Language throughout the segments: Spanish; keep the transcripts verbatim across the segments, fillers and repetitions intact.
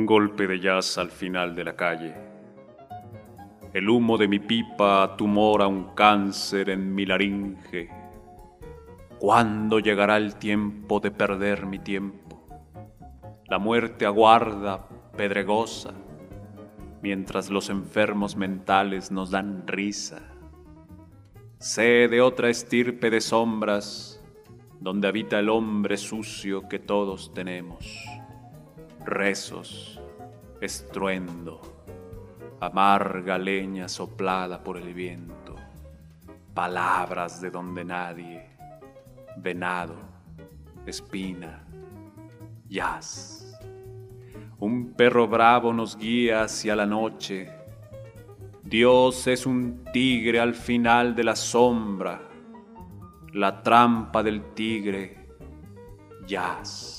golpe de jazz al final de la calle. El humo de mi pipa tumora un cáncer en mi laringe. ¿Cuándo llegará el tiempo de perder mi tiempo? La muerte aguarda, pedregosa, mientras los enfermos mentales nos dan risa. Sé de otra estirpe de sombras, donde habita el hombre sucio que todos tenemos. Rezos, estruendo, amarga leña soplada por el viento, palabras de donde nadie, venado, espina, jazz. Un perro bravo nos guía hacia la noche. Dios es un tigre al final de la sombra, la trampa del tigre, jazz.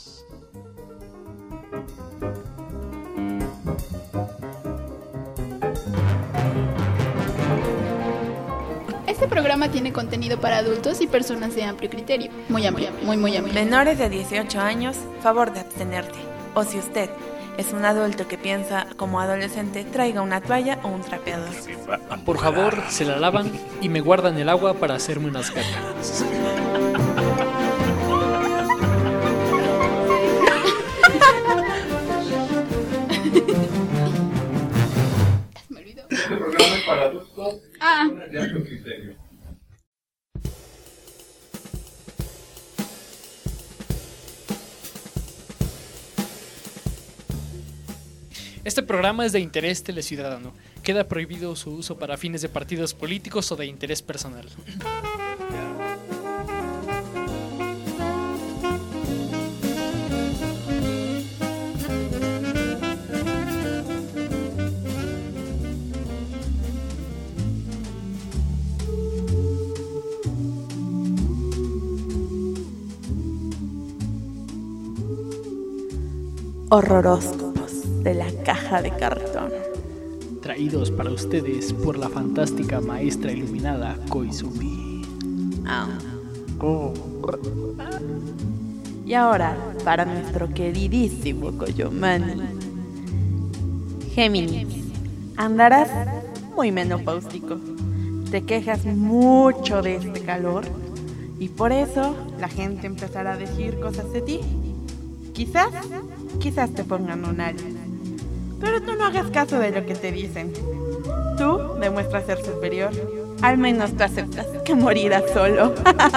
Este programa tiene contenido para adultos y personas de amplio criterio. Muy amplio, muy, muy amplio. Menores de dieciocho años, favor de abstenerte. O si usted es un adulto que piensa como adolescente, traiga una toalla o un trapeador. Por favor, se la lavan y me guardan el agua para hacerme unas catas. Me olvidó. Este programa es para adultos Ah. de amplio criterio. Este programa es de interés teleciudadano. Queda prohibido su uso para fines de partidos políticos o de interés personal. Horroróscopos de la caja de cartón. Traídos para ustedes por la fantástica maestra iluminada Koizumi. Ah. Oh. Y ahora, para nuestro queridísimo Koyomani. Géminis, andarás muy menopáusico. Te quejas mucho de este calor y por eso la gente empezará a decir cosas de ti. Quizás, quizás te pongan un algo. Pero tú no hagas caso de lo que te dicen. Tú demuestras ser superior. Al menos tú aceptas que morirás solo.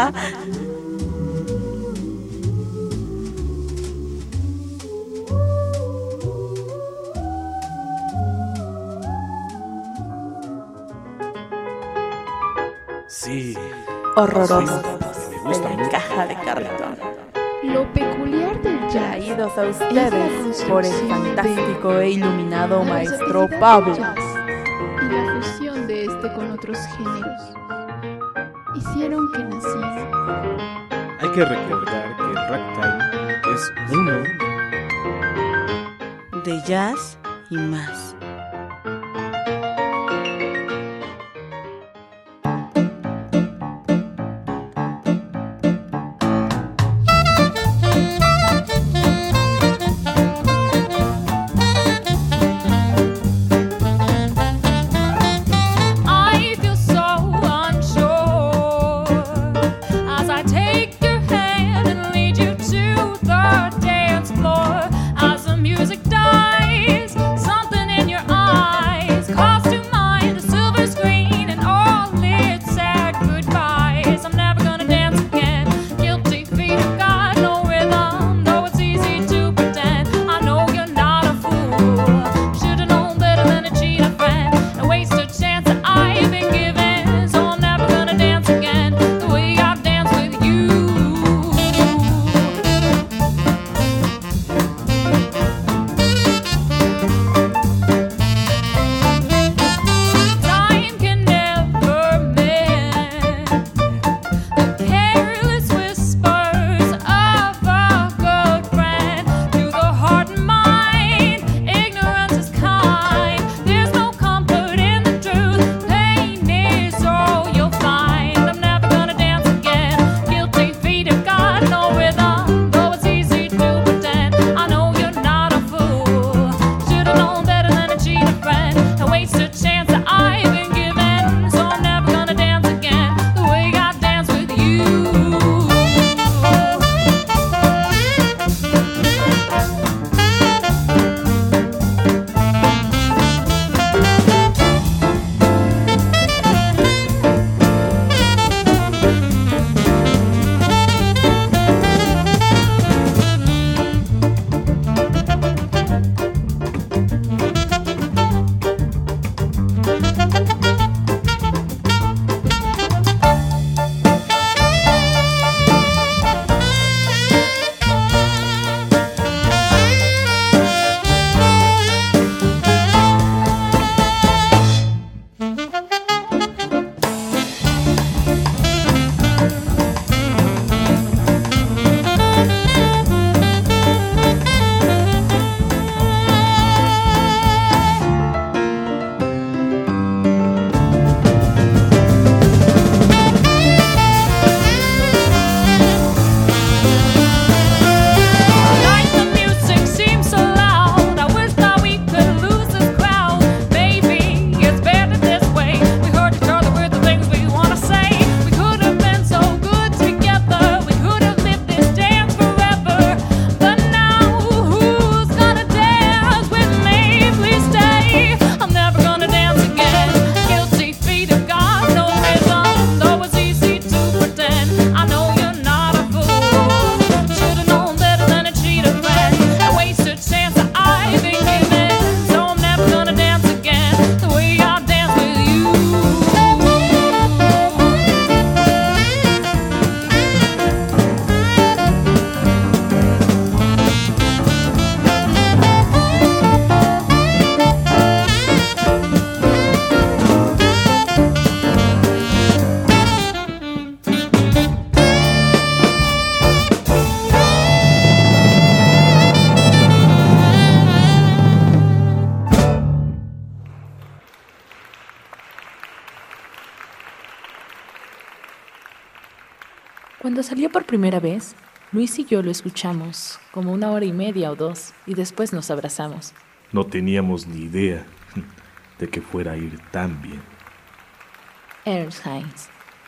Sí. Horrorosos Sí, me de gusta la mucho. caja de cartón. Lo peculiar del jazz Traídos a es la ustedes por el construcción fantástico de e iluminado la maestro versatilidad Pablo. del jazz y la fusión de este con otros géneros hicieron que naciera. Hay que recordar que el ragtime es uno De jazz y más. I feel so unsure as I take your hand and lead you to the dance floor. As the music dies, something in your Cuando salió por primera vez, Luis y yo lo escuchamos como una hora y media o dos y después nos abrazamos. No teníamos ni idea de que fuera a ir tan bien. Ernst Heinz.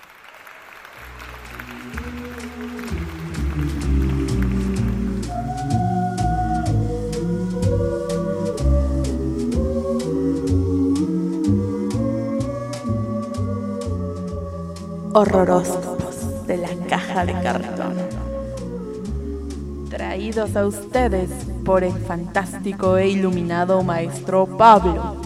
Horrorosos de la caja de cartón. Traídos a ustedes por el fantástico e iluminado maestro Pablo.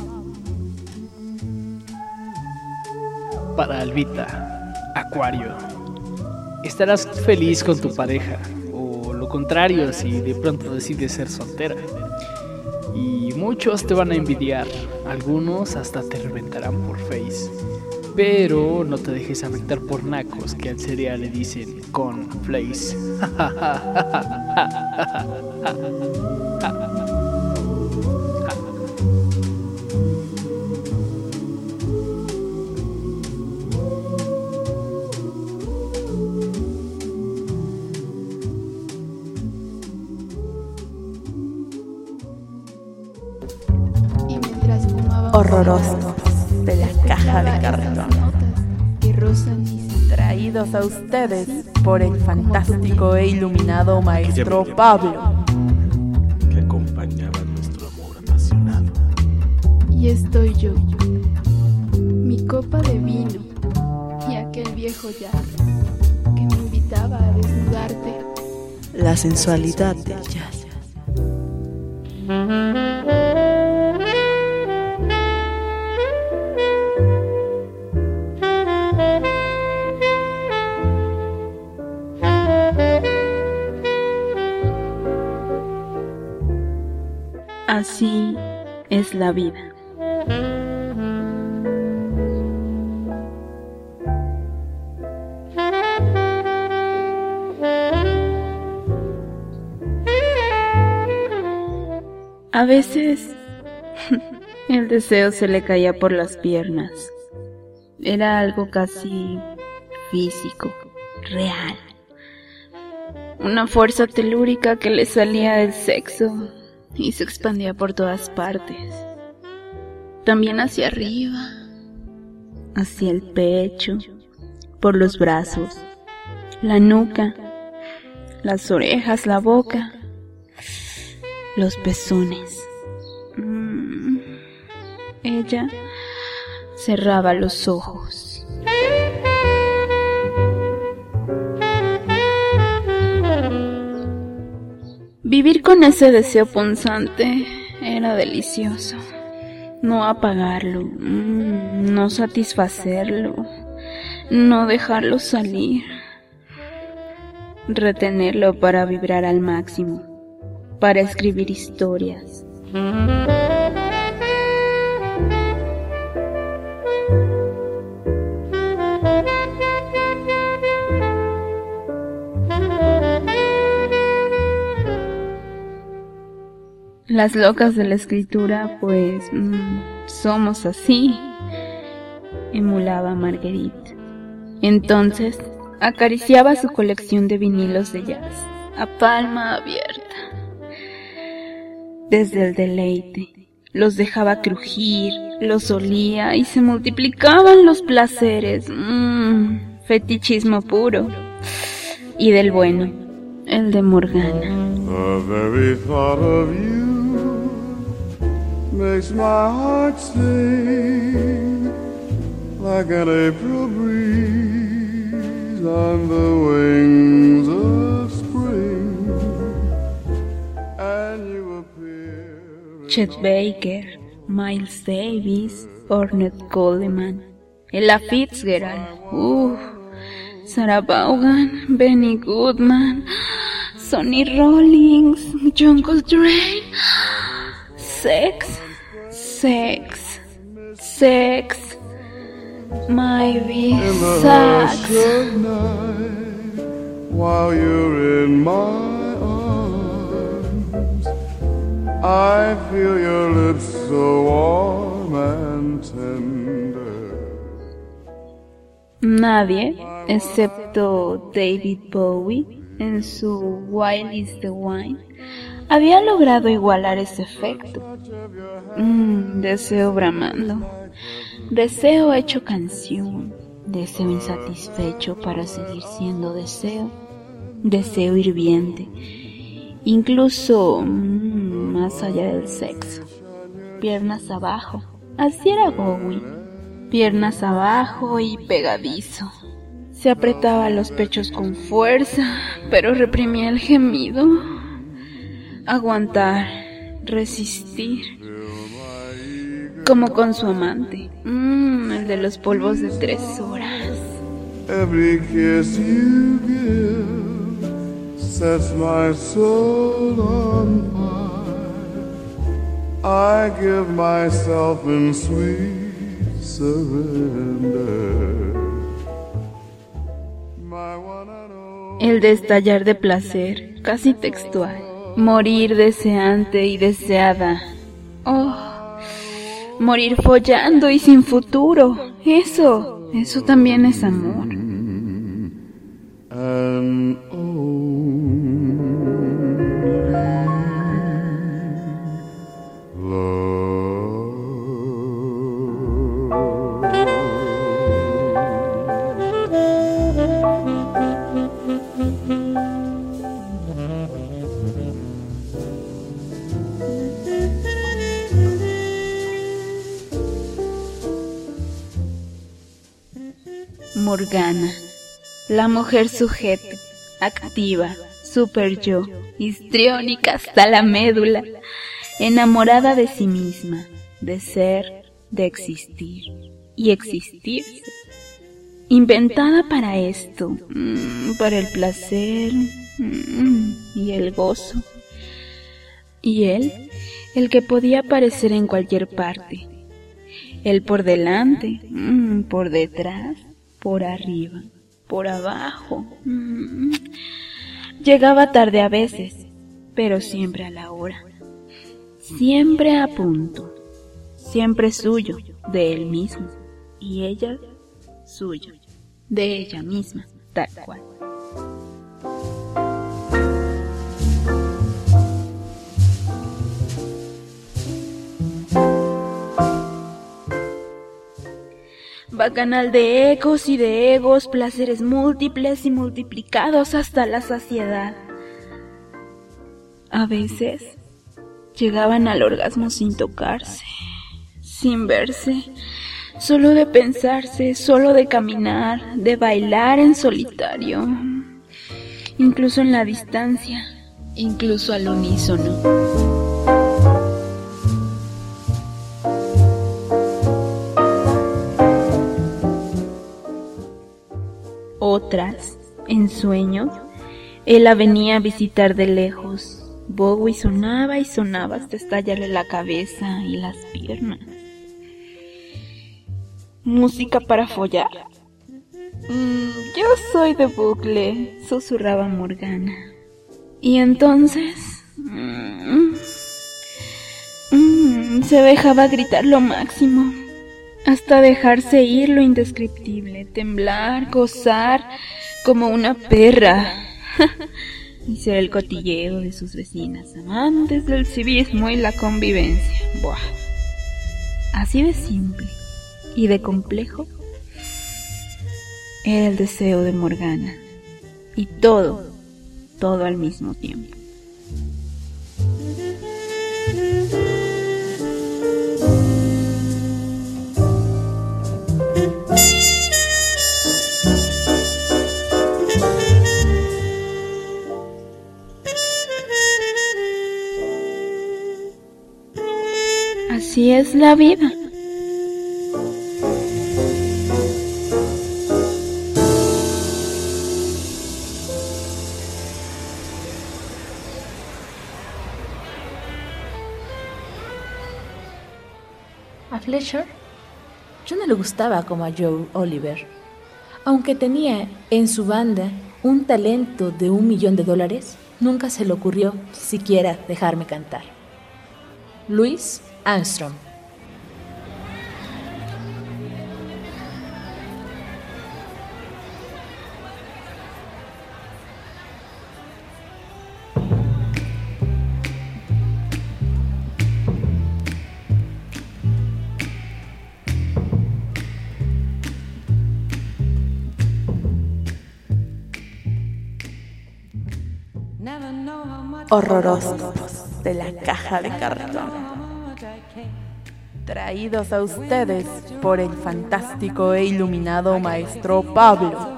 Para Albita, Acuario. Estarás feliz con tu pareja, o lo contrario si de pronto decides ser soltera. Y muchos te van a envidiar, algunos hasta te reventarán por Face. Pero no te dejes afectar por nacos que al cereal le dicen con Flays. Y mientras fumaba Horrorosos de la caja de cartón. que rozan mis Traídos a ustedes por el fantástico e iluminado maestro Pablo. Que acompañaba nuestro amor apasionado. y estoy yo, mi copa de vino y aquel viejo ya que me invitaba a desnudarte. La sensualidad del jazz. Así es la vida. A veces el deseo se le caía por las piernas. Era algo casi físico, real. Una fuerza telúrica que le salía del sexo y se expandía por todas partes. También hacia arriba, hacia el pecho, por los brazos, la nuca, las orejas, la boca, los pezones. Mm. Ella cerraba los ojos. Vivir con ese deseo punzante era delicioso. No apagarlo, mm, no satisfacerlo, no dejarlo salir. Retenerlo para vibrar al máximo, para escribir historias. Las locas de la escritura, pues, mmm, somos así, emulaba Marguerite. Entonces, acariciaba su colección de vinilos de jazz, a palma abierta. Desde el deleite, los dejaba crujir, los olía y se multiplicaban los placeres. Mmm, fetichismo puro. Y del bueno, el de Morgana. The very thought of you makes my heart sing like an April breeze on the wings of spring, and you appear. Chet Baker, Miles Davis, Ornette Coleman, Ella Fitzgerald, uh, Sarah Vaughan, Benny Goodman, Sonny Rollins, John Coltrane. Sex, sex, sex, my sax. While you're in my arms, I feel your lips so warm and tender. Nadie excepto David Bowie en su Wild is the Wine, había logrado igualar ese efecto. Mm, deseo bramando, deseo hecho canción, deseo insatisfecho para seguir siendo deseo, deseo hirviente, incluso mmm, más allá del sexo. Piernas abajo, así era Bowie, piernas abajo y pegadizo. Se apretaba los pechos con fuerza, pero reprimía el gemido. Aguantar, resistir, como con su amante, mmm, el de los polvos de tres horas. Every kiss you give sets my soul on fire. I give myself in sweet surrender. El destallar de placer, casi textual. Morir deseante y deseada. Oh, morir follando y sin futuro. Eso, eso también es amor. And Morgana, la mujer sujeto, activa, super yo, histriónica hasta la médula, enamorada de sí misma, de ser, de existir y existirse. Inventada para esto, mmm, para el placer mmm, y el gozo. Y él, el que podía aparecer en cualquier parte. Él por delante, mmm, por detrás, por arriba, por abajo. Mm. Llegaba tarde a veces, pero siempre a la hora. Siempre a punto. Siempre suyo, de él mismo. Y ella, suyo, de ella misma, tal cual. Bacanal de ecos y de egos, placeres múltiples y multiplicados hasta la saciedad. A veces llegaban al orgasmo sin tocarse, sin verse, solo de pensarse, solo de caminar, de bailar en solitario, incluso en la distancia, incluso al unísono. Otras, en sueños, él la venía a visitar de lejos. Bowie sonaba y sonaba hasta estallarle la cabeza y las piernas. ¿Música para follar? Mm, yo soy de bucle, susurraba Morgana. Y entonces mm, mm, se dejaba gritar lo máximo. Hasta dejarse ir lo indescriptible, temblar, gozar como una perra y ser el cotilleo de sus vecinas, amantes del civismo y la convivencia. Buah. Así de simple y de complejo era el deseo de Morgana, y todo, todo al mismo tiempo. Así es la vida. A Fletcher yo no le gustaba como a Joe Oliver. Aunque tenía en su banda un talento de un millón de dólares, nunca se le ocurrió siquiera dejarme cantar. Louis Armstrong. Horroróscopos de la caja de cartón, traídos a ustedes por el fantástico e iluminado maestro Pablo.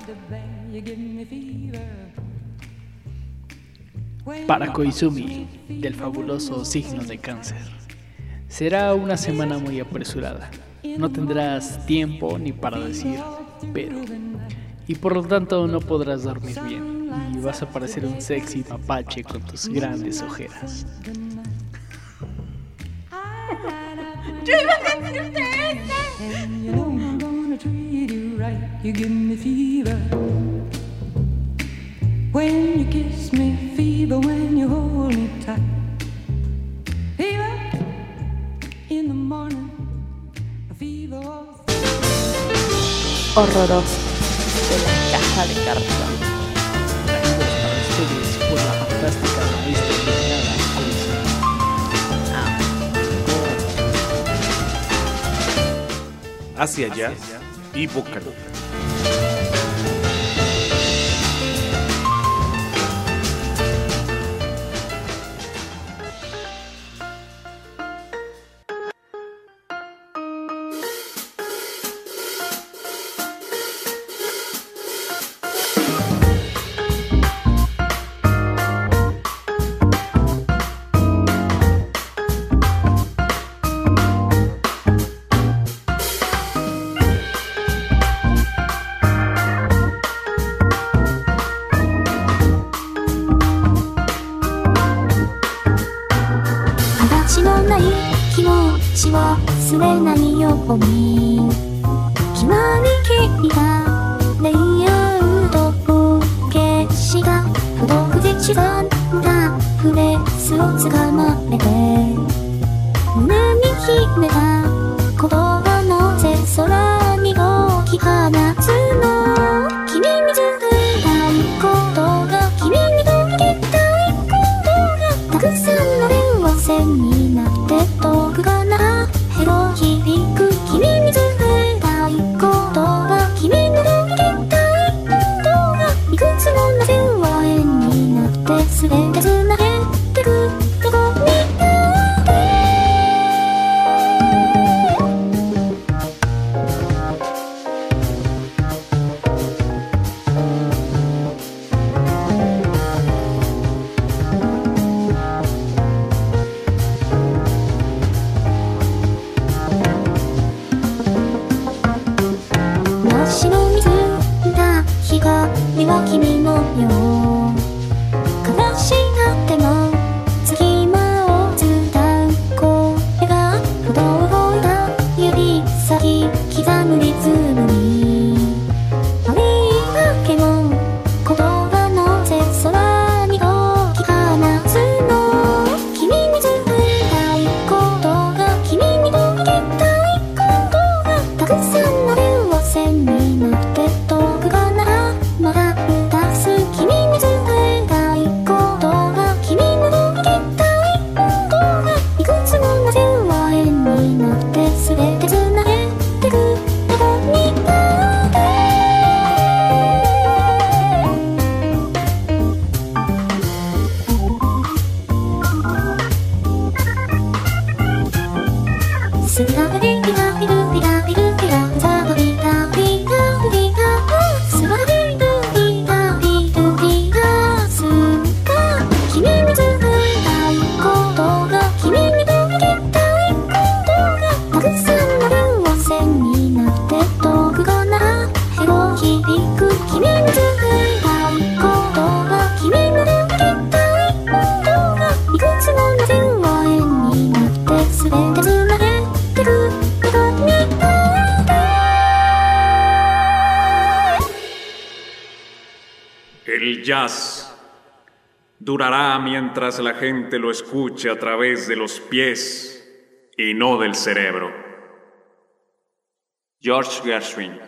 Para Koizumi, del fabuloso signo de Cáncer, será una semana muy apresurada. No tendrás tiempo ni para decir pero, y por lo tanto no podrás dormir bien, y vas a parecer un sexy mapache con tus grandes ojeras. ¡Yo iba a decirte when you kiss me, fever when you hold me tight, fever in the morning, fever all... Horroroso de la caja de cartón, Traídos para ustedes por la fantástica maestra iluminada Koizumi. Hacia allá y boca loca. El jazz durará mientras la gente lo escuche a través de los pies y no del cerebro. George Gershwin.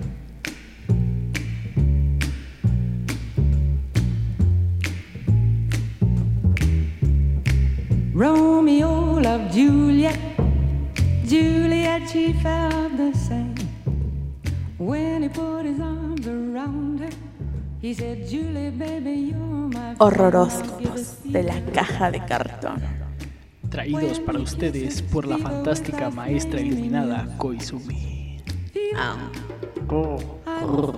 Romeo loved Juliet, Juliet she felt the same. When he put his arms around her, Horroróscopos de la caja de cartón. Traídos para ustedes por la fantástica maestra iluminada Koizumi. Ah. Oh, oh.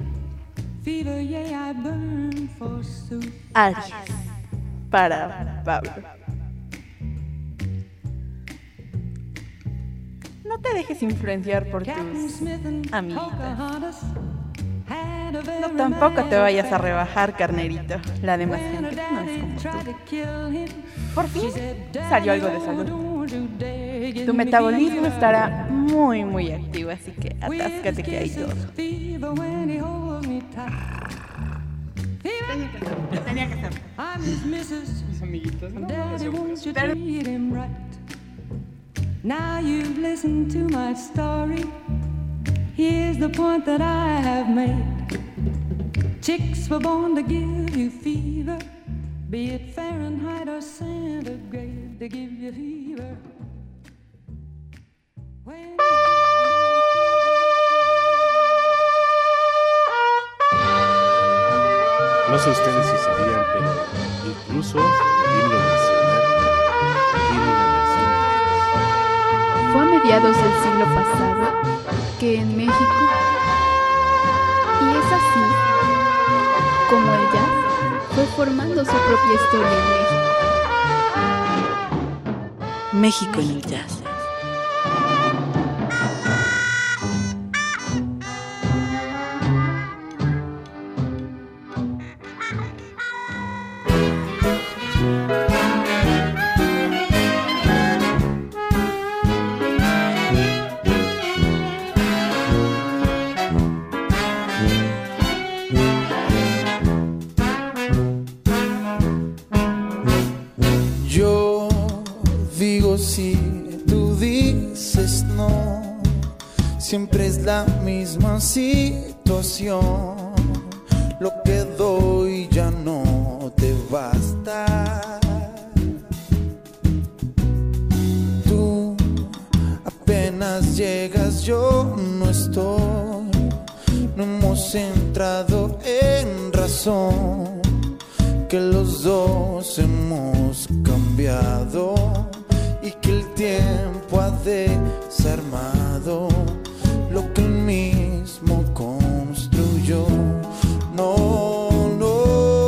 Aries, para Pablo. No te dejes influenciar por tus amiguitas. No, tampoco te vayas a rebajar, carnerito. La demás gente no es como tú. Por fin salió algo de salud. Tu metabolismo estará muy, muy activo, así que atáscate que hay todo. Tenía que ser. Mis amiguitas, no, Pero... Now you've listened to my story. Here's the point that I have made. Chicks were born to give you fever, be it Fahrenheit or centigrade, they give you fever. When No sé ustedes si sabían, pero incluso el himno nacional tiene una versión. Fue a mediados del siglo pasado que en México, y es así como el jazz fue formando su propia historia en México. México en el jazz. Siempre es la misma situación. Lo que doy ya no te basta. Tú apenas llegas, yo no estoy. No hemos entrado en razón, que los dos hemos cambiado y que el tiempo ha desarmado lo que él mismo construyó. No, no,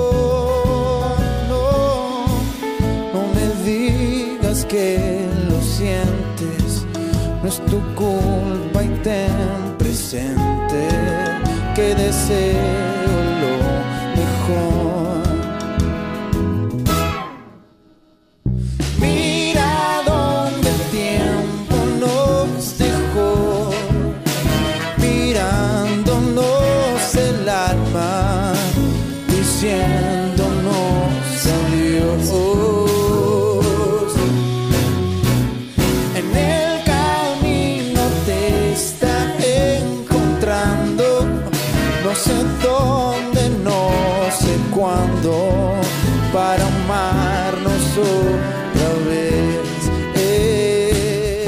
no, no me digas que lo sientes. No es tu culpa y ten presente que deseo lo mejor. Mira donde el tiempo nos dejó, mirándonos el alma, diciéndonos adiós. En el camino te está encontrando, no sé dónde, no sé cuándo, para amarnos otra vez. Eh,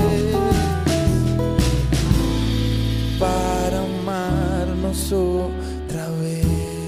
para amarnos otra vez.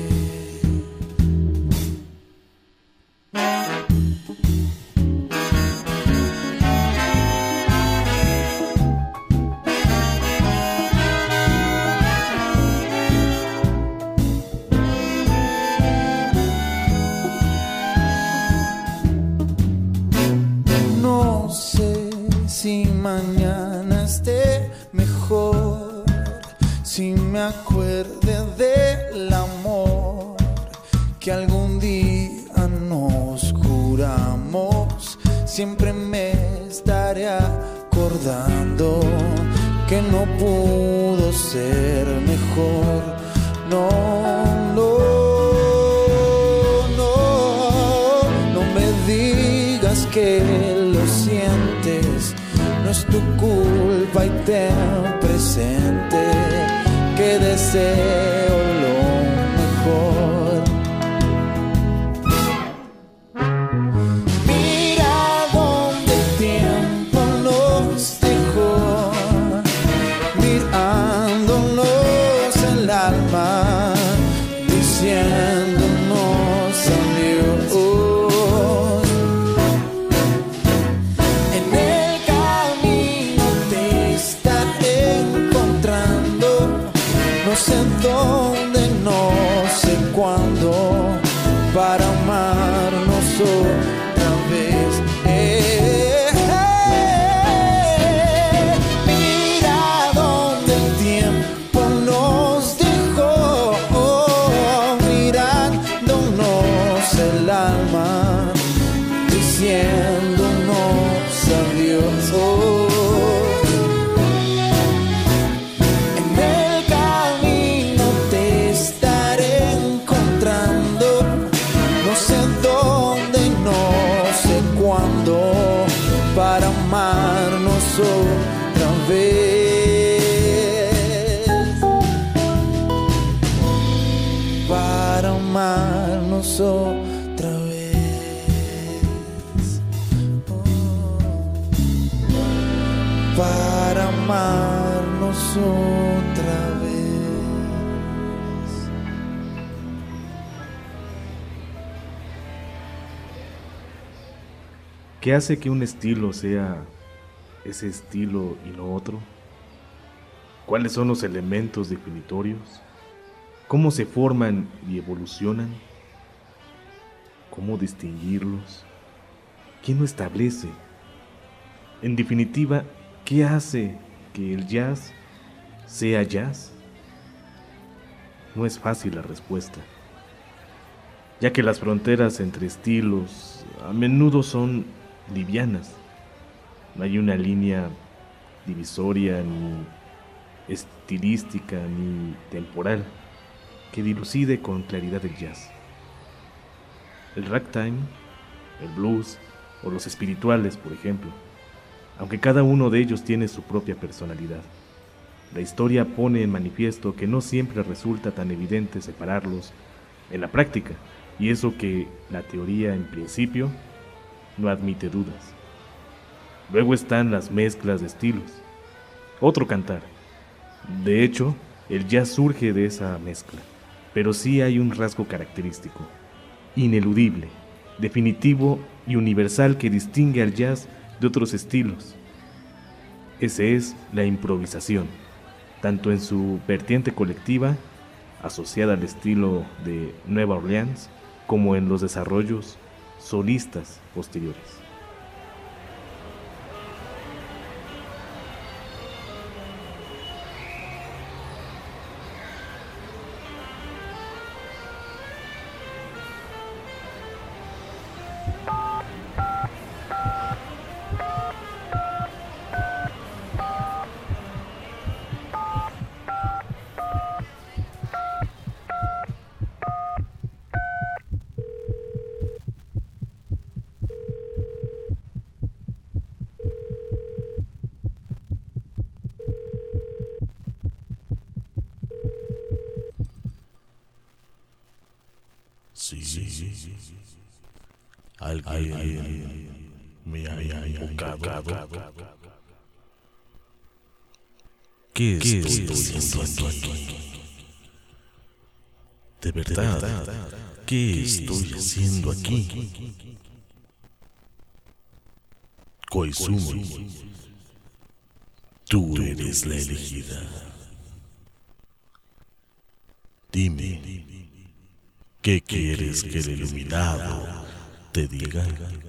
No sé si mañana esté mejor, si me acuerde del amor que algún día nos juramos. Siempre me estaré acordando que no pudo ser mejor. No, no, no, no me digas que lo sientes. No es tu culpa y ten presente que deseo lo mejor. Mira donde el tiempo nos dejó, mirándonos el alma, diciendo sé dónde, no sé cuándo, para amarnos otra vez. Eh, eh, mira dónde el tiempo nos dejó, mirándonos el alma, diciéndonos adiós. En el camino te estaré encontrando, no sé dónde, no sé cuándo, para amarnos otra vez, para amarnos otra vez, para amarnos otra vez. ¿Qué hace que un estilo sea ese estilo y no otro? ¿Cuáles son los elementos definitorios? ¿Cómo se forman y evolucionan? ¿Cómo distinguirlos? ¿Quién lo establece? En definitiva, ¿qué hace que el jazz sea jazz? No es fácil la respuesta, ya que las fronteras entre estilos a menudo son livianas. No hay una línea divisoria, ni estilística, ni temporal, que dilucide con claridad el jazz. El ragtime, el blues o los espirituales, por ejemplo, aunque cada uno de ellos tiene su propia personalidad. La historia pone en manifiesto que no siempre resulta tan evidente separarlos en la práctica, y eso que la teoría en principio no admite dudas. Luego están las mezclas de estilos, otro cantar. De hecho, el jazz surge de esa mezcla, pero sí hay un rasgo característico, ineludible, definitivo y universal que distingue al jazz de otros estilos. Ese es la improvisación, tanto en su vertiente colectiva, asociada al estilo de Nueva Orleans, como en los desarrollos solistas posteriores. Sí, alguien me ha invocado. ¿Qué estoy haciendo aquí? De verdad, ¿qué estoy haciendo aquí? Koizumi, tú eres la elegida. Dime, ¿qué quieres que el iluminado te diga?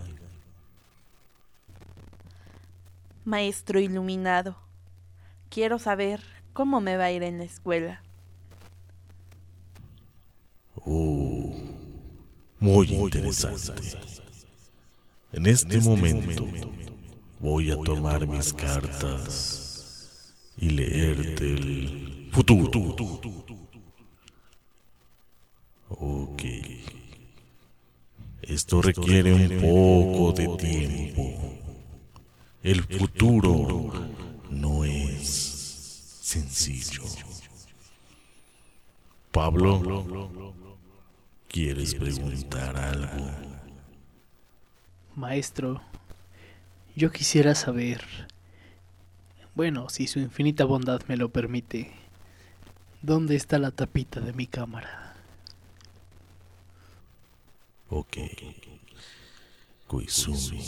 Maestro iluminado, quiero saber cómo me va a ir en la escuela. Oh, muy interesante. En este momento voy a tomar mis cartas y leerte el futuro. Ok. Esto requiere un poco de tiempo. El futuro no es sencillo. Pablo, ¿quieres preguntar algo? Maestro, yo quisiera saber, bueno, si su infinita bondad me lo permite, ¿dónde está la tapita de mi cámara? Ok, Koizumi,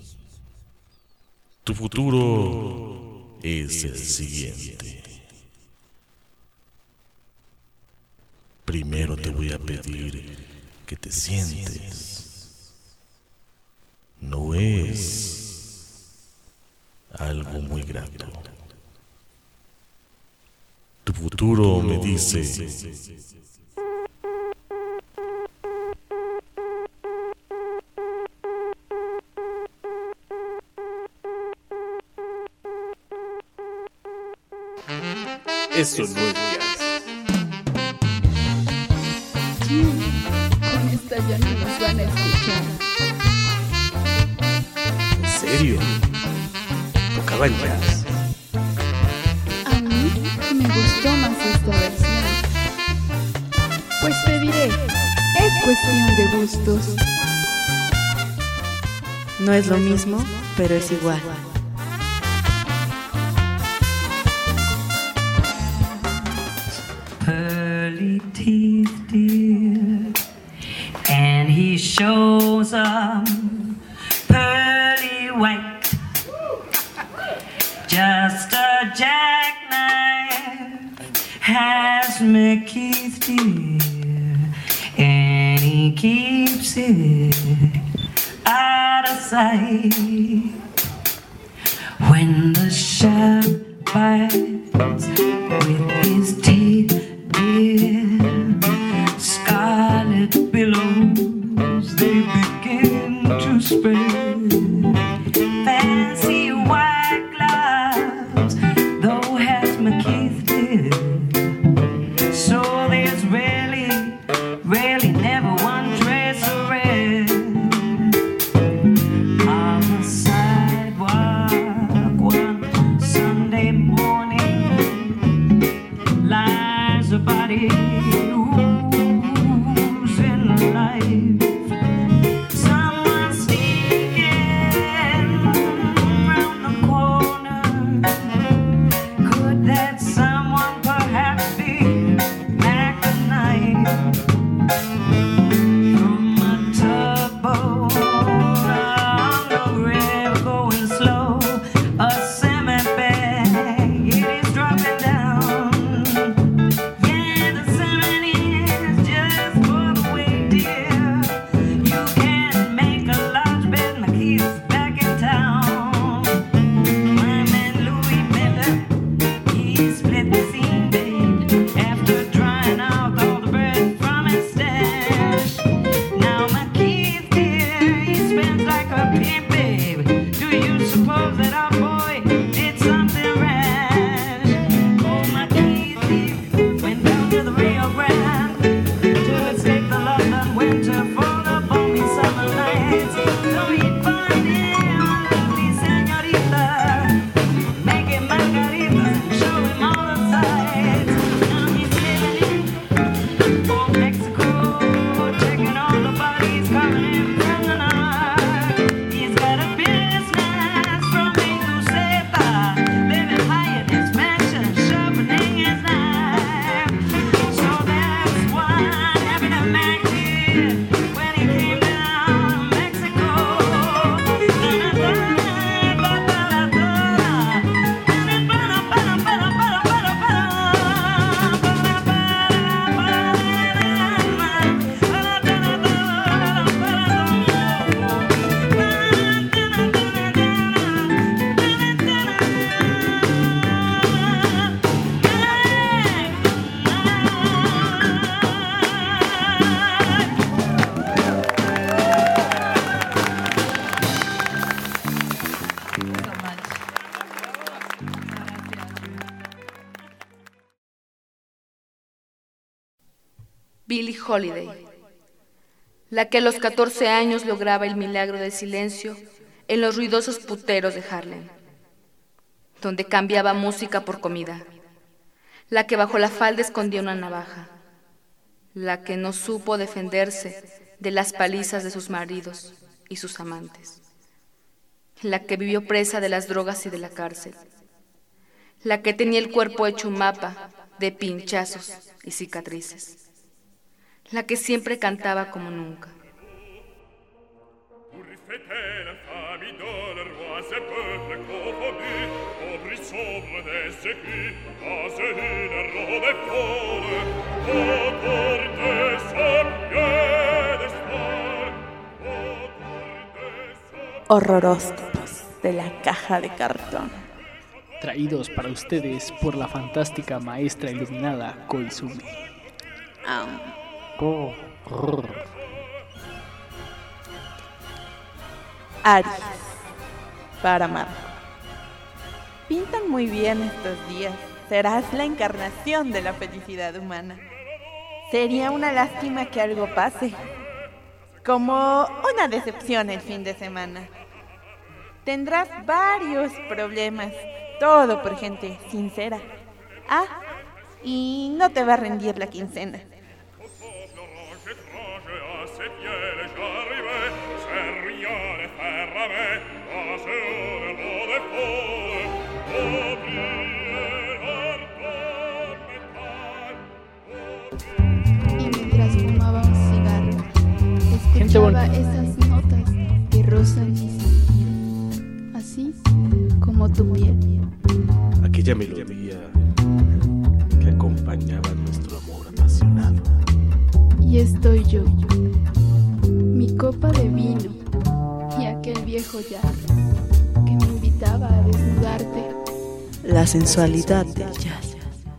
tu futuro es el siguiente. primero te voy a pedir que te sientes. No es algo muy grato. Tu futuro me dice: eso no es jazz. Sí, con esta ya no nos van a escuchar. ¿En serio? ¿Tocaban jazz? A mí me gustó más esta versión. Pues te diré, es cuestión de gustos. No es lo mismo, pero es igual. Pearly teeth, dear, and he shows up pearly white, just a jackknife has McKeith, dear, and he keeps it out of sight. When the shark bites with his teeth, scarlet billows they begin to spread. Fancy white gloves, though has McKeith did. So there's really, really never one trace of red. On the sidewalk one Sunday morning lies a body who's in life. Someone sneaking round the corner. Could that someone perhaps be Mac the Knife? From a tugboat on the river going slow, a cement bag it is dropping down. Yeah, the cement is just for the way, dear. You can't make a large bed, McKeith's back in town. My man Louis Miller, he split the scene, babe, after drying out all the bread from his stash. Now McKeith, dear, he spends like a pimp, babe. Do you suppose that our boy did something rash? Oh, McKeith, dear, went down to the Rio Grande to escape the London winter for the balmy summer nights. So he'd find him a lovely señorita, making margaritas and show him all the sights. Now he's living in old Mexico, checking all the bodies coming in from the north. He's got a business from A to Z, living high in his mansion, sharpening his knife. So that's why having a Mac did when he came down to Mexico. Billie Holiday, la que a los catorce años lograba el milagro del silencio en los ruidosos puteros de Harlem, donde cambiaba música por comida, la que bajo la falda escondía una navaja, la que no supo defenderse de las palizas de sus maridos y sus amantes, la que vivió presa de las drogas y de la cárcel, la que tenía el cuerpo hecho un mapa de pinchazos y cicatrices, la que siempre cantaba como nunca. Sobre des écrits, à ce une robe folle, autour horroróscopos de la caja de cartón. Traídos para ustedes por la fantástica maestra iluminada Koizumi. Um. Aries, para Marco. Pintan muy bien estos días. Serás la encarnación de la felicidad humana. Sería una lástima que algo pase, como una decepción el fin de semana. Tendrás varios problemas, todo por gente sincera. Ah, y no te va a rendir la quincena. Y mientras fumaba un cigarro, Gente escuchaba bonita. esas notas que rozan mi sentir, así como tu piel. Aquella melodía que acompañaba nuestro amor apasionado. Y estoy yo, mi copa de vino y aquel viejo jazz que me invitaba a desnudarte. La sensualidad del jazz.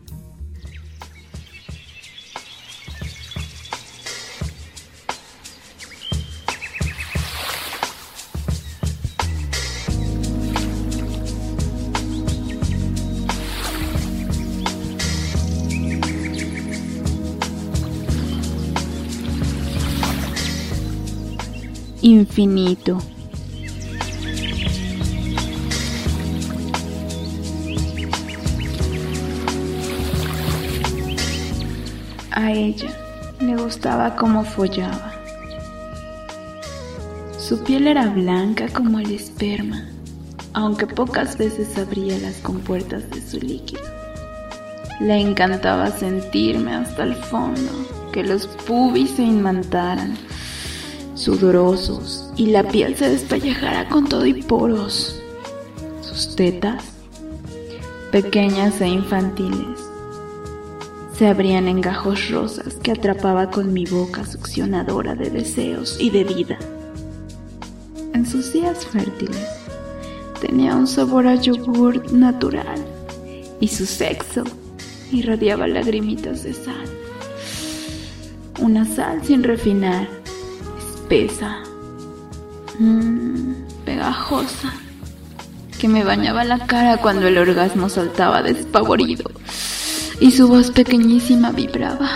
Infinito. A ella le gustaba cómo follaba. Su piel era blanca como el esperma, aunque pocas veces abría las compuertas de su líquido. Le encantaba sentirme hasta el fondo, que los pubis se inmantaran, sudorosos, y la piel se despellejara con todo y poros. Sus tetas, pequeñas e infantiles, se abrían en gajos rosas que atrapaba con mi boca succionadora de deseos y de vida. En sus días fértiles tenía un sabor a yogur natural y su sexo irradiaba lagrimitas de sal. Una sal sin refinar, espesa, mmm, pegajosa, que me bañaba la cara cuando el orgasmo saltaba despavorido y su voz pequeñísima vibraba.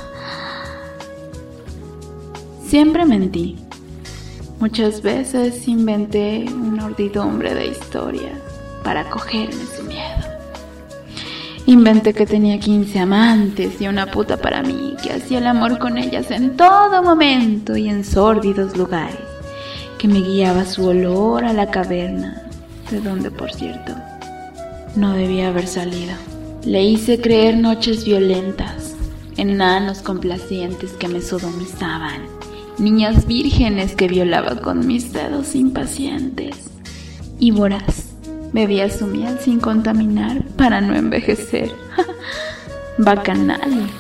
Siempre mentí. Muchas veces inventé una urdidumbre de historias para cogerme su miedo. Inventé que tenía quince amantes y una puta para mí, que hacía el amor con ellas en todo momento y en sórdidos lugares, que me guiaba su olor a la caverna, de donde, por cierto, no debía haber salido. Le hice creer noches violentas, enanos complacientes que me sodomizaban, niñas vírgenes que violaba con mis dedos impacientes, y voraz bebía su miel sin contaminar para no envejecer. Bacanales.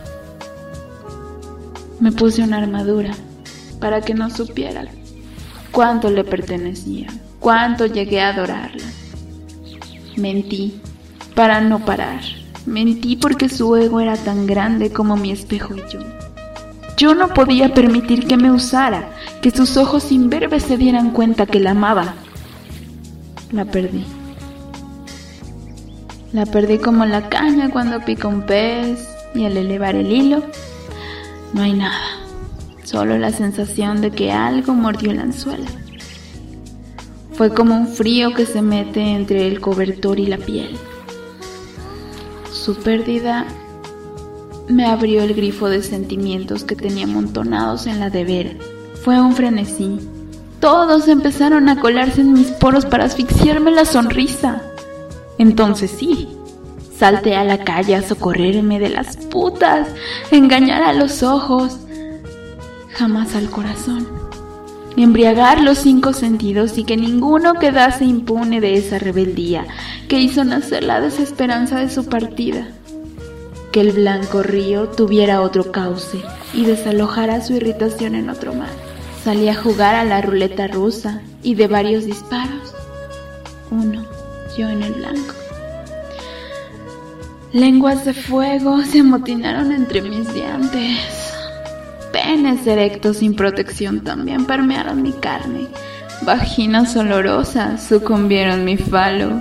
Me puse una armadura para que no supiera cuánto le pertenecía, cuánto llegué a adorarla. Mentí para no parar. Mentí porque su ego era tan grande como mi espejo y yo. Yo no podía permitir que me usara, que sus ojos imberbes se dieran cuenta que la amaba. La perdí. La perdí como la caña cuando pica un pez y al elevar el hilo no hay nada, solo la sensación de que algo mordió el anzuelo. Fue como un frío que se mete entre el cobertor y la piel. Su pérdida me abrió el grifo de sentimientos que tenía amontonados en la nevera. Fue un frenesí. Todos empezaron a colarse en mis poros para asfixiarme la sonrisa. Entonces sí, salté a la calle a socorrerme de las putas, engañar a los ojos, jamás al corazón, embriagar los cinco sentidos y que ninguno quedase impune de esa rebeldía que hizo nacer la desesperanza de su partida. Que el blanco río tuviera otro cauce y desalojara su irritación en otro mar. salí a jugar a la ruleta rusa y de varios disparos, uno, yo en el blanco. Lenguas de fuego se amotinaron entre mis dientes. Penes erectos sin protección también permearon mi carne. Vaginas olorosas sucumbieron mi falo.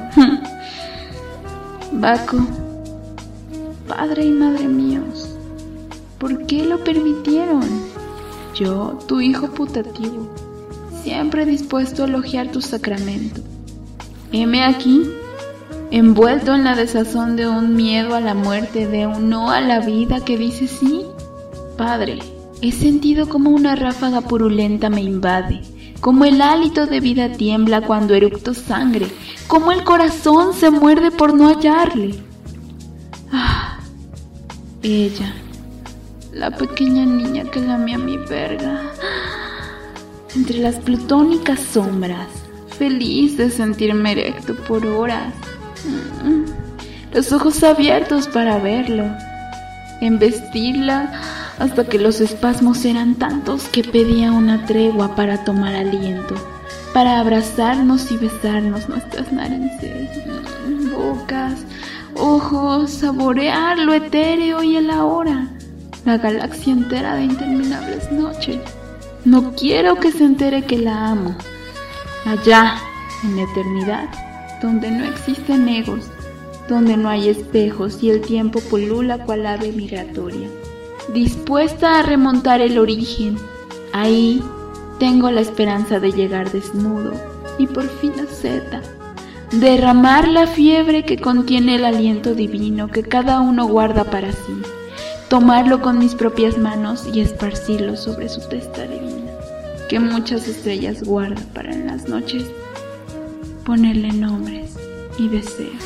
Baco, padre y madre míos, ¿por qué lo permitieron? Yo, tu hijo putativo, siempre dispuesto a elogiar tu sacramento. Heme aquí, envuelto en la desazón de un miedo a la muerte, de un no a la vida que dice sí. Padre, he sentido como una ráfaga purulenta me invade, como el hálito de vida tiembla cuando eructo sangre, como el corazón se muerde por no hallarle. Ah, ella, la pequeña niña que lamía mi verga, entre las plutónicas sombras, feliz de sentirme erecto por horas, los ojos abiertos para verlo, embestirla hasta que los espasmos eran tantos que pedía una tregua para tomar aliento, para abrazarnos y besarnos nuestras narices, bocas, ojos, saborear lo etéreo y el ahora, la galaxia entera de interminables noches. No quiero que se entere que la amo. Allá, en la eternidad, donde no existen egos, donde no hay espejos y el tiempo pulula cual ave migratoria, dispuesta a remontar el origen. Ahí tengo la esperanza de llegar desnudo y por fin a zeta, derramar la fiebre que contiene el aliento divino que cada uno guarda para sí, tomarlo con mis propias manos y esparcirlo sobre su testa divina, que muchas estrellas guarda para en las noches ponerle nombres y deseos,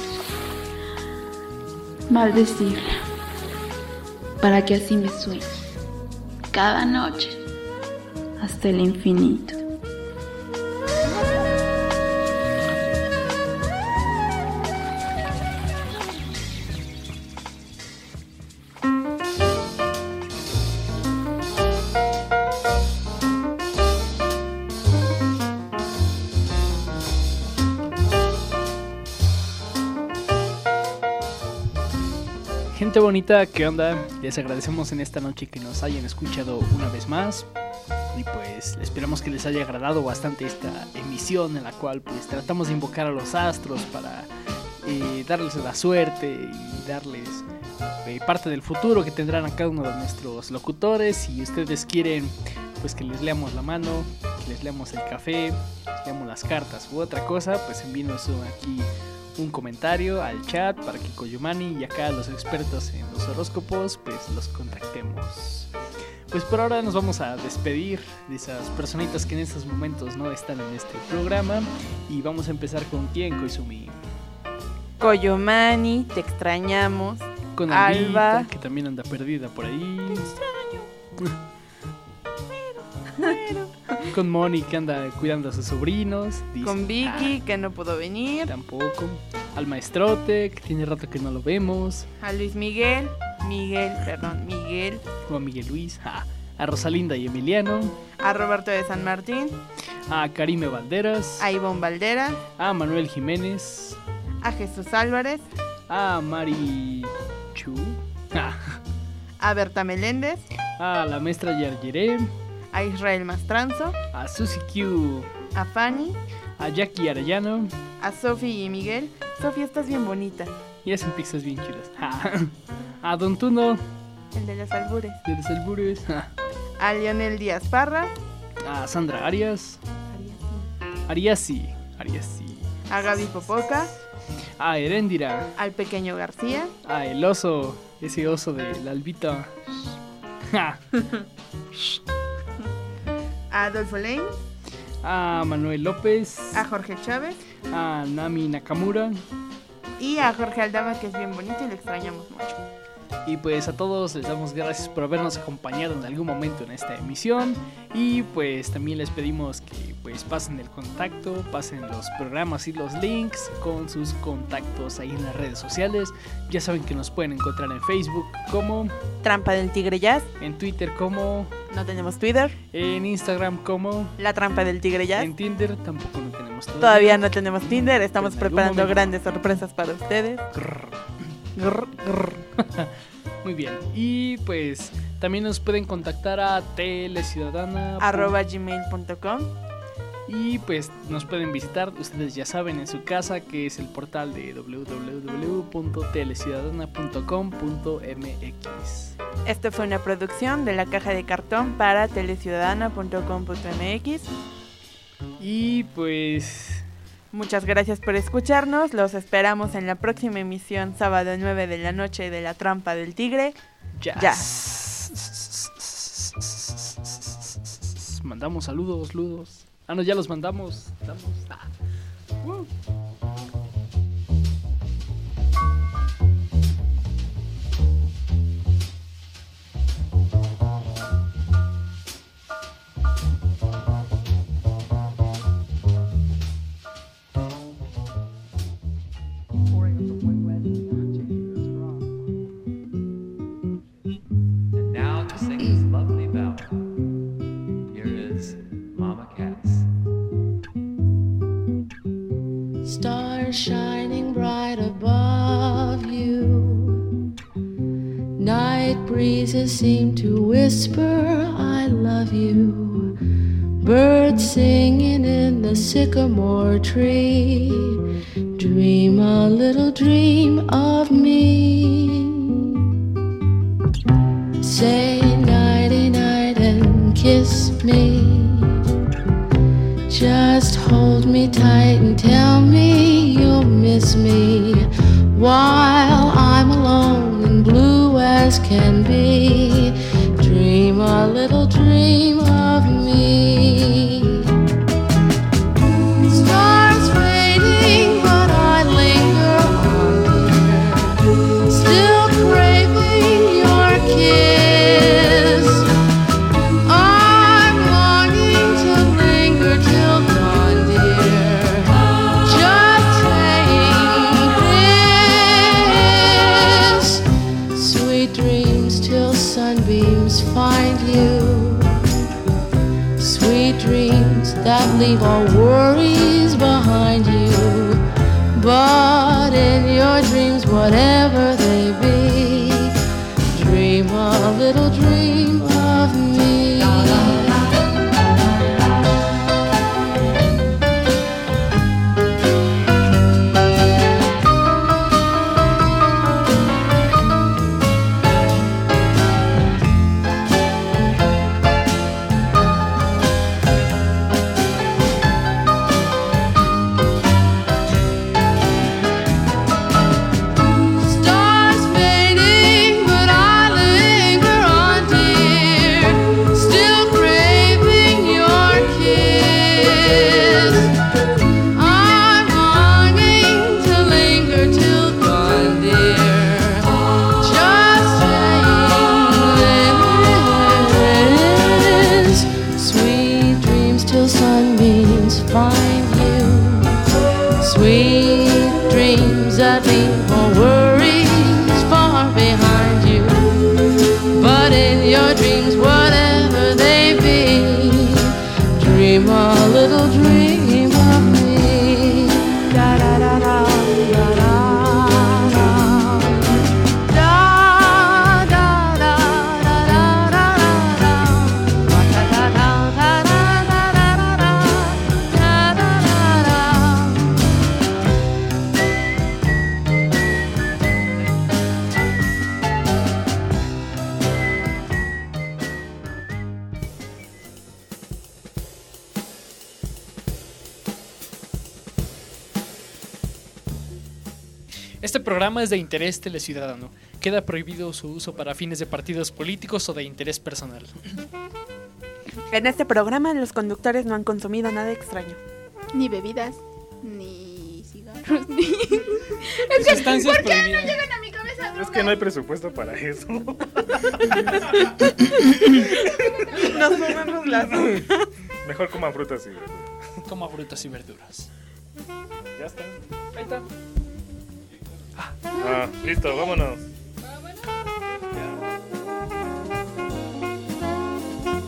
maldecirla, para que así me sueñe, cada noche, hasta el infinito. Gente bonita, ¿qué onda? Les agradecemos en esta noche que nos hayan escuchado una vez más. Y pues esperamos que les haya agradado bastante esta emisión en la cual pues tratamos de invocar a los astros para eh, darles la suerte y darles eh, parte del futuro que tendrán a cada uno de nuestros locutores. Si ustedes quieren pues que les leamos la mano, que les leamos el café, les leamos las cartas u otra cosa, pues envíenos aquí un comentario al chat para que Koyumani y acá los expertos en los horóscopos pues los contactemos. Pues por ahora nos vamos a despedir de esas personitas que en estos momentos no están en este programa y vamos a empezar con quién, Koizumi. Koyumani, te extrañamos. Con Alba, Albita, que también anda perdida por ahí. Te extraño. Muero. Con Moni, que anda cuidando a sus sobrinos. Dice, con Vicky, ah, que no pudo venir. Tampoco. Al maestrote, que tiene rato que no lo vemos. A Luis Miguel. Miguel, perdón, Miguel. O a Miguel Luis. Ah, a Rosalinda y Emiliano. A Roberto de San Martín. A Karime Valderas. A Ivonne Valdera. A Manuel Jiménez. A Jesús Álvarez. A Mari Chu. Ah. A Berta Meléndez. A la maestra Yargeré. A Israel Mastranzo. A Susi Q. A Fanny. A Jackie Arellano. A Sofi y Miguel. Sofi, estás bien bonita. Y hacen pizzas bien chidas. A Don Tuno. El de los albures. De los albures. A Leonel Díaz Parra. A Sandra Arias. Ariasi. Ariasi. A Gaby Popoca. A Heréndira. Al pequeño García. A el oso. Ese oso de la Albita. A Adolfo Lane. A Manuel López. A Jorge Chávez. A Nami Nakamura. Y a Jorge Aldama, que es bien bonito y lo extrañamos mucho. Y pues a todos les damos gracias por habernos acompañado en algún momento en esta emisión. Y pues también les pedimos que pues pasen el contacto, pasen los programas y los links con sus contactos ahí en las redes sociales. Ya saben que nos pueden encontrar en Facebook como Trampa del Tigre Jazz, en Twitter como No tenemos Twitter. En Instagram como La Trampa del Tigre Jazz. En Tinder tampoco no tenemos todavía. Todavía no tenemos Tinder, estamos En algún preparando momento. grandes sorpresas para ustedes. Grr, grr. Muy bien. Y pues también nos pueden contactar a teleciudadana arroba gmail punto com. Y pues nos pueden visitar, ustedes ya saben, en su casa, que es el portal de doble u doble u doble u punto teleciudadana punto com punto m x. Esta fue una producción de La Caja de Cartón para teleciudadana punto com punto m x. Y pues muchas gracias por escucharnos. Los esperamos en la próxima emisión, sábado nueve de la noche, de La Trampa del Tigre. Ya. Ya. Mandamos saludos, ludos. Ah, no, ya los mandamos. Damos. Ah. Uh. And now to sing this lovely ballad, here is Mama Cass. Stars shining bright above you. Night breezes seem to whisper, I love you. Birds singing in the sycamore tree. Dream a little dream of me. Say nighty night and kiss me. Just hold me tight and tell me you'll miss me while I'm alone and blue as can be. Dream a little dream of me. Stars fading, but I linger on, dear, still craving your kiss. I'm longing to linger till dawn, dear, just saying this. Sweet dreams till sunbeams find you. Sweet dreams that leave all worries behind you. But in your dreams, whatever they be, dream a little dream of me. Stars fading, but I linger on, dear, still craving your kiss. I'm longing to linger till dawn, dear, just saying this. Sweet dreams till sunbeams find you. Sweet dreams that leave all worries far behind you. But in your dreams, whatever they be, dream a little dream of me. Da da da da da da da. Da da da da da da da. Da da da da da da da da da. Da da da da. Este programa es de interés teleciudadano. Queda prohibido su uso para fines de partidos políticos o de interés personal. En este programa los conductores no han consumido nada extraño. Ni bebidas, ni cigarros, ni... Es que, Sustancias ¿por qué no prohibidas. llegan a mi cabeza? Es que no hay presupuesto para eso. Nos fumamos las Mejor coman frutas y verduras. Coma frutas y verduras. Ya está. Ahí está. Ah, listo, vámonos.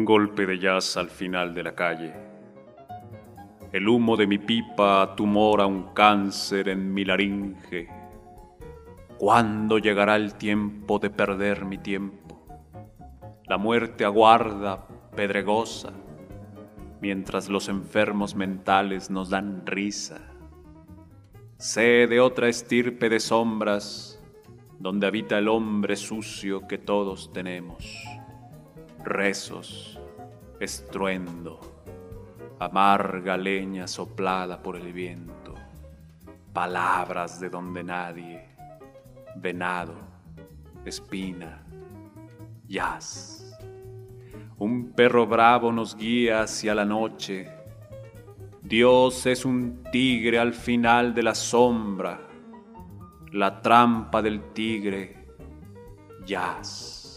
golpe de jazz al final de la calle. El humo de mi pipa tumora un cáncer en mi laringe. ¿Cuándo llegará el tiempo de perder mi tiempo? La muerte aguarda, pedregosa, mientras los enfermos mentales nos dan risa. Sé de otra estirpe de sombras, donde habita el hombre sucio que todos tenemos. Rezos, estruendo, amarga leña soplada por el viento, palabras de donde nadie, venado, espina, jazz. Un perro bravo nos guía hacia la noche. Dios es un tigre al final de la sombra, la trampa del tigre, jazz.